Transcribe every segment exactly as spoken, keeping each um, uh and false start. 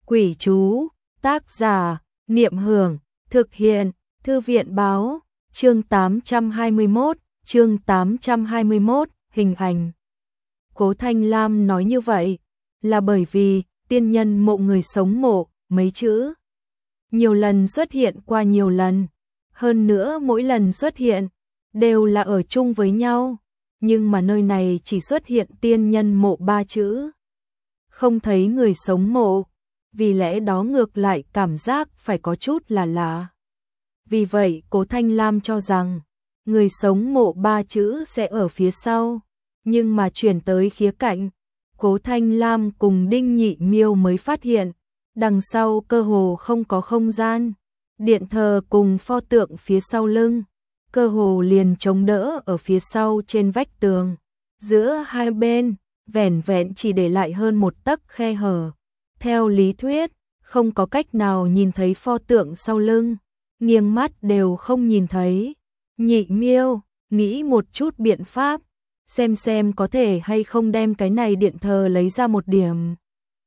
Quỷ chú, tác giả, Niệm Hưởng, thực hiện, Thư viện báo, chương tám trăm hai mươi mốt, chương tám trăm hai mươi mốt, hình ảnh. Cố Thanh Lam nói như vậy, là bởi vì, tiên nhân mộ người sống mộ, mấy chữ. Nhiều lần xuất hiện qua nhiều lần, hơn nữa mỗi lần xuất hiện, đều là ở chung với nhau, nhưng mà nơi này chỉ xuất hiện tiên nhân mộ ba chữ. Không thấy người sống mộ, vì lẽ đó ngược lại cảm giác phải có chút là lạ. Vì vậy Cố Thanh Lam cho rằng, người sống mộ ba chữ sẽ ở phía sau, nhưng mà chuyển tới khía cạnh, Cố Thanh Lam cùng Đinh Nhị Miêu mới phát hiện, đằng sau cơ hồ không có không gian, điện thờ cùng pho tượng phía sau lưng, cơ hồ liền chống đỡ ở phía sau trên vách tường, giữa hai bên, vẻn vẹn chỉ để lại hơn một tấc khe hở. Theo lý thuyết, không có cách nào nhìn thấy pho tượng sau lưng, nghiêng mắt đều không nhìn thấy. Nhị Miêu, nghĩ một chút biện pháp, xem xem có thể hay không đem cái này điện thờ lấy ra một điểm.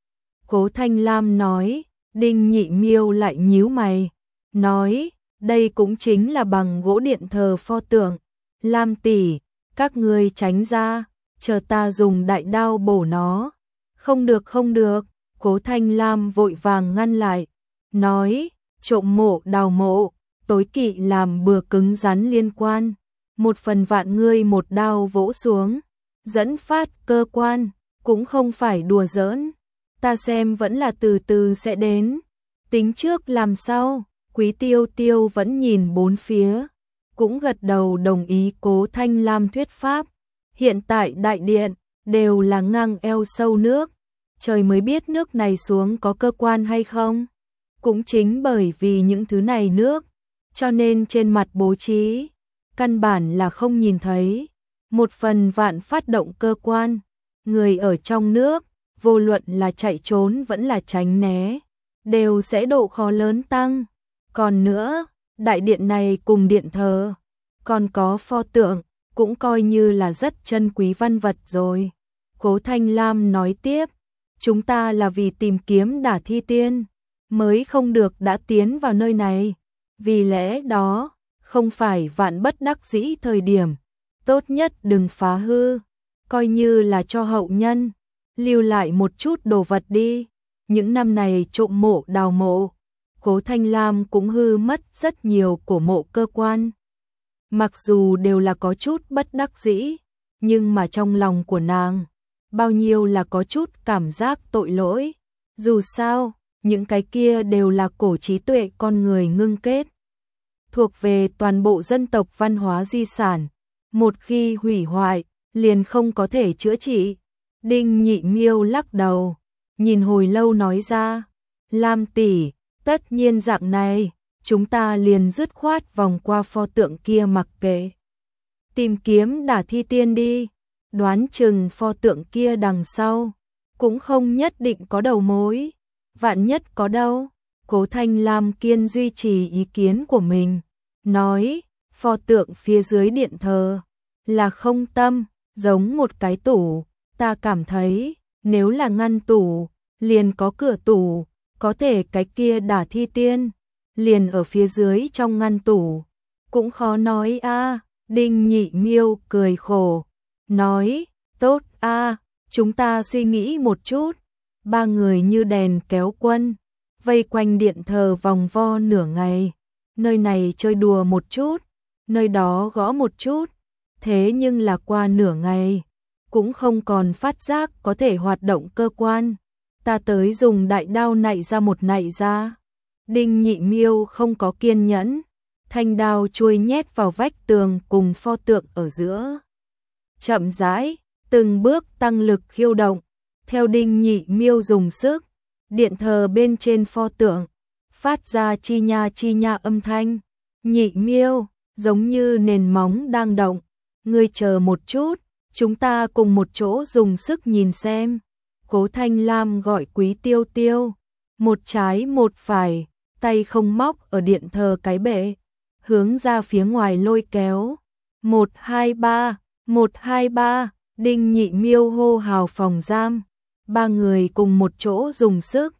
Cố Thanh Lam nói, Đinh Nhị Miêu lại nhíu mày, nói, đây cũng chính là bằng gỗ điện thờ pho tượng. Lam tỷ, các ngươi tránh ra, chờ ta dùng đại đao bổ nó. Không được không được, Cố Thanh Lam vội vàng ngăn lại, nói, trộm mộ đào mộ, tối kỵ làm bừa cứng rắn liên quan, một phần vạn ngươi một đao vỗ xuống, dẫn phát cơ quan, cũng không phải đùa giỡn, ta xem vẫn là từ từ sẽ đến, tính trước làm sao. Quý Tiêu Tiêu vẫn nhìn bốn phía, cũng gật đầu đồng ý Cố Thanh Lam thuyết pháp. Hiện tại đại điện đều là ngang eo sâu nước, trời mới biết nước này xuống có cơ quan hay không. Cũng chính bởi vì những thứ này nước, cho nên trên mặt bố trí, căn bản là không nhìn thấy. Một phần vạn phát động cơ quan, người ở trong nước, vô luận là chạy trốn vẫn là tránh né, đều sẽ độ khó lớn tăng. Còn nữa, đại điện này cùng điện thờ, còn có pho tượng, cũng coi như là rất chân quý văn vật rồi. Cố Thanh Lam nói tiếp, chúng ta là vì tìm kiếm Đả Thi Tiên, mới không được đã tiến vào nơi này. Vì lẽ đó, không phải vạn bất đắc dĩ thời điểm, tốt nhất đừng phá hư, coi như là cho hậu nhân, lưu lại một chút đồ vật đi. Những năm này trộm mộ đào mộ, Cố Thanh Lam cũng hư mất rất nhiều cổ mộ cơ quan. Mặc dù đều là có chút bất đắc dĩ, nhưng mà trong lòng của nàng, bao nhiêu là có chút cảm giác tội lỗi. Dù sao, những cái kia đều là cổ trí tuệ con người ngưng kết, thuộc về toàn bộ dân tộc văn hóa di sản. Một khi hủy hoại, liền không có thể chữa trị. Đinh Nhị Miêu lắc đầu, nhìn hồi lâu nói ra, Lam tỷ, tất nhiên dạng này, chúng ta liền dứt khoát vòng qua pho tượng kia mặc kệ. Tìm kiếm Đả Thi Tiên đi, đoán chừng pho tượng kia đằng sau, cũng không nhất định có đầu mối, vạn nhất có đâu. Cố Thanh Lam kiên duy trì ý kiến của mình, nói, pho tượng phía dưới điện thờ, là không tâm, giống một cái tủ, ta cảm thấy, nếu là ngăn tủ, liền có cửa tủ, có thể cái kia Đả Thi Tiên, liền ở phía dưới trong ngăn tủ, cũng khó nói a. À. Đinh Nhị Miêu cười khổ, nói, tốt a, à, chúng ta suy nghĩ một chút. Ba người như đèn kéo quân, vây quanh điện thờ vòng vo nửa ngày, nơi này chơi đùa một chút, nơi đó gõ một chút, thế nhưng là qua nửa ngày, cũng không còn phát giác có thể hoạt động cơ quan. Ta tới dùng đại đao nạy ra một nạy ra. Đinh Nhị Miêu không có kiên nhẫn, thanh đao chuôi nhét vào vách tường cùng pho tượng ở giữa. Chậm rãi, từng bước tăng lực khiêu động, theo Đinh Nhị Miêu dùng sức, điện thờ bên trên pho tượng, phát ra chi nha chi nha âm thanh. Nhị Miêu, giống như nền móng đang động, ngươi chờ một chút, chúng ta cùng một chỗ dùng sức nhìn xem. Cố Thanh Lam gọi Quý Tiêu Tiêu, một trái một phải, tay không móc ở điện thờ cái bệ, hướng ra phía ngoài lôi kéo. Một hai ba, một hai ba, Đinh Nhị Miêu hô hào phòng giam, ba người cùng một chỗ dùng sức,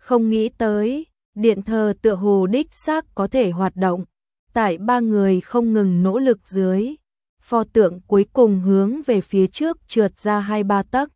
Không nghĩ tới, điện thờ tựa hồ đích xác có thể hoạt động. Tại ba người không ngừng nỗ lực dưới, pho tượng cuối cùng hướng về phía trước trượt ra hai ba tấc.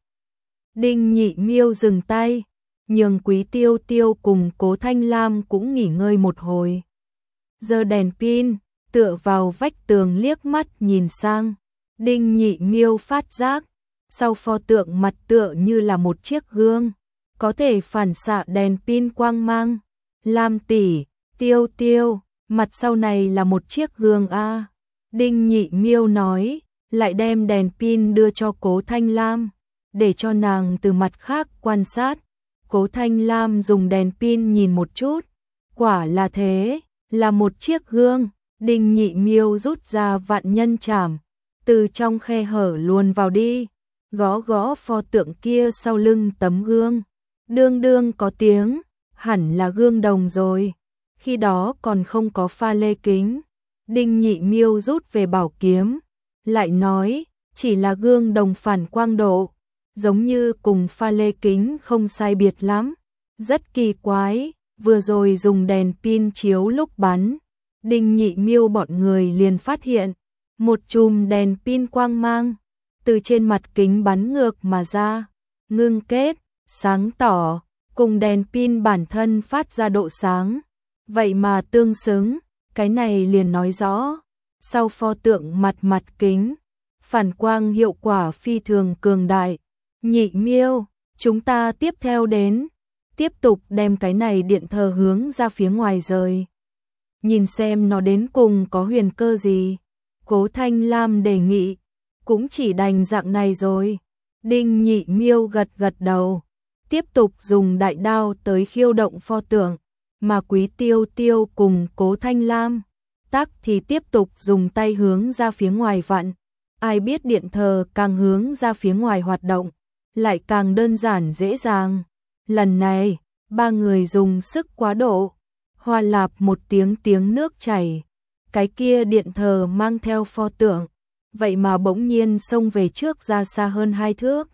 Đinh Nhị Miêu dừng tay, nhường Quý Tiêu Tiêu cùng Cố Thanh Lam cũng nghỉ ngơi một hồi. Giơ đèn pin, tựa vào vách tường liếc mắt nhìn sang. Đinh Nhị Miêu phát giác, sau pho tượng mặt tựa như là một chiếc gương, có thể phản xạ đèn pin quang mang. Lam tỷ, Tiêu Tiêu, mặt sau này là một chiếc gương a. Đinh Nhị Miêu nói, lại đem đèn pin đưa cho Cố Thanh Lam, để cho nàng từ mặt khác quan sát. Cố Thanh Lam dùng đèn pin nhìn một chút, quả là thế, là một chiếc gương. Đinh Nhị Miêu rút ra vạn nhân chảm, từ trong khe hở luồn vào đi, gõ gõ pho tượng kia sau lưng tấm gương. Đương đương có tiếng, hẳn là gương đồng rồi. Khi đó còn không có pha lê kính. Đinh Nhị Miêu rút về bảo kiếm, lại nói, chỉ là gương đồng phản quang độ, giống như cùng pha lê kính không sai biệt lắm. Rất kỳ quái, vừa rồi dùng đèn pin chiếu lúc bắn, Đinh Nhị Miêu bọn người liền phát hiện, một chùm đèn pin quang mang, từ trên mặt kính bắn ngược mà ra, ngưng kết, sáng tỏ, cùng đèn pin bản thân phát ra độ sáng. Vậy mà tương xứng, cái này liền nói rõ, sau pho tượng mặt mặt kính, phản quang hiệu quả phi thường cường đại. Nhị Miêu, chúng ta tiếp theo đến, tiếp tục đem cái này điện thờ hướng ra phía ngoài rời. Nhìn xem nó đến cùng có huyền cơ gì. Cố Thanh Lam đề nghị, cũng chỉ đành dạng này rồi. Đinh Nhị Miêu gật gật đầu, tiếp tục dùng đại đao tới khiêu động pho tượng, mà Quý Tiêu Tiêu cùng Cố Thanh Lam tắc thì tiếp tục dùng tay hướng ra phía ngoài vặn. Ai biết điện thờ càng hướng ra phía ngoài hoạt động, lại càng đơn giản dễ dàng. Lần này, ba người dùng sức quá độ, hoa lạp một tiếng tiếng nước chảy. Cái kia điện thờ mang theo pho tượng, vậy mà bỗng nhiên xông về trước ra xa hơn hai thước.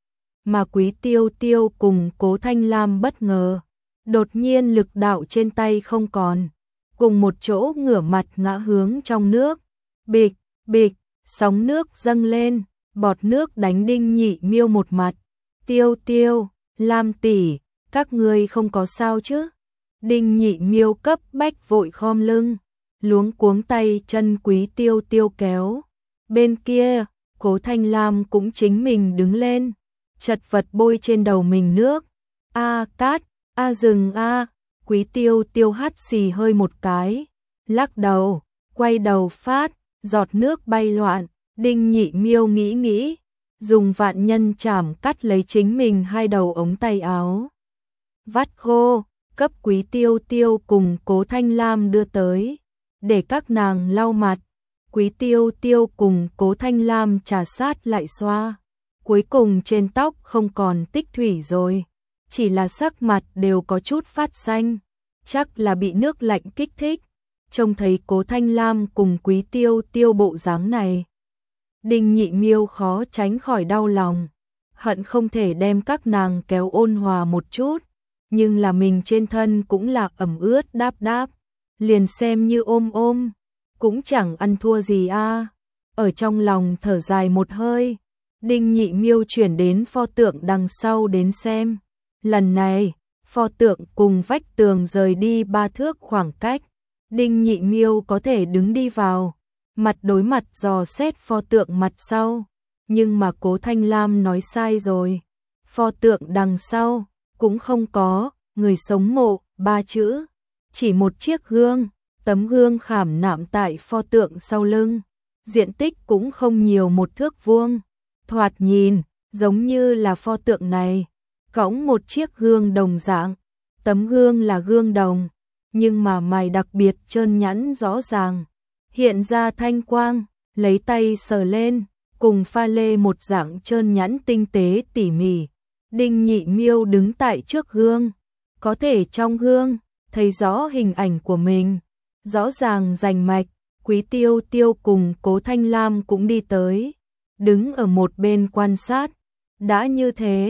Mà Quý Tiêu Tiêu cùng Cố Thanh Lam bất ngờ, đột nhiên lực đạo trên tay không còn, cùng một chỗ ngửa mặt ngã hướng trong nước. Bịch, bịch, sóng nước dâng lên, bọt nước đánh Đinh Nhị Miêu một mặt. Tiêu Tiêu, Lam tỷ, các ngươi không có sao chứ? Đinh Nhị Miêu cấp bách vội khom lưng, luống cuống tay chân Quý Tiêu Tiêu kéo. Bên kia, Cố Thanh Lam cũng chính mình đứng lên, chật vật bôi trên đầu mình nước. A cát, a rừng a. Quý Tiêu Tiêu hắt xì hơi một cái, lắc đầu, quay đầu phát, giọt nước bay loạn. Đinh Nhị Miêu nghĩ nghĩ, dùng vạn nhân chảm cắt lấy chính mình hai đầu ống tay áo, vắt khô, cấp Quý Tiêu Tiêu cùng Cố Thanh Lam đưa tới, để các nàng lau mặt. Quý Tiêu Tiêu cùng Cố Thanh Lam trà sát lại xoa, cuối cùng trên tóc không còn tích thủy rồi, chỉ là sắc mặt đều có chút phát xanh, chắc là bị nước lạnh kích thích. Trông thấy Cố Thanh Lam cùng Quý Tiêu Tiêu bộ dáng này, Đinh Nhị Miêu khó tránh khỏi đau lòng, hận không thể đem các nàng kéo ôn hòa một chút, nhưng là mình trên thân cũng là ẩm ướt đáp đáp, liền xem như ôm ôm, cũng chẳng ăn thua gì a. Ở trong lòng thở dài một hơi, Đinh Nhị Miêu chuyển đến pho tượng đằng sau đến xem. Lần này, pho tượng cùng vách tường rời đi ba thước khoảng cách, Đinh Nhị Miêu có thể đứng đi vào, mặt đối mặt dò xét pho tượng mặt sau. Nhưng mà Cố Thanh Lam nói sai rồi, pho tượng đằng sau cũng không có người sống mộ ba chữ, chỉ một chiếc gương, tấm gương khảm nạm tại pho tượng sau lưng, diện tích cũng không nhiều một thước vuông, thoạt nhìn giống như là pho tượng này cõng một chiếc gương đồng dạng. Tấm gương là gương đồng, nhưng mà mài đặc biệt trơn nhẵn rõ ràng, hiện ra thanh quang, lấy tay sờ lên, cùng pha lê một dạng trơn nhẵn tinh tế tỉ mỉ. Đinh Nhị Miêu đứng tại trước gương, có thể trong gương thấy rõ hình ảnh của mình, rõ ràng rành mạch. Quý Tiêu Tiêu cùng Cố Thanh Lam cũng đi tới, đứng ở một bên quan sát. Đã như thế,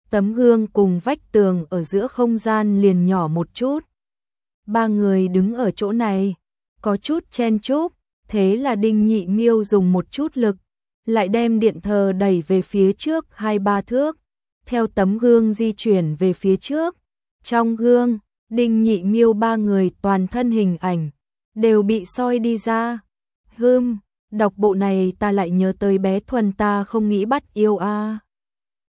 tấm gương cùng vách tường ở giữa không gian liền nhỏ một chút. Ba người đứng ở chỗ này, có chút chen chúc, thế là Đinh Nhị Miêu dùng một chút lực, lại đem điện thờ đẩy về phía trước hai ba thước, theo tấm gương di chuyển về phía trước. Trong gương, Đinh Nhị Miêu ba người toàn thân hình ảnh đều bị soi đi ra. Hừm, đọc bộ này ta lại nhớ tới bé Thuần ta không nghĩ bắt yêu a. À.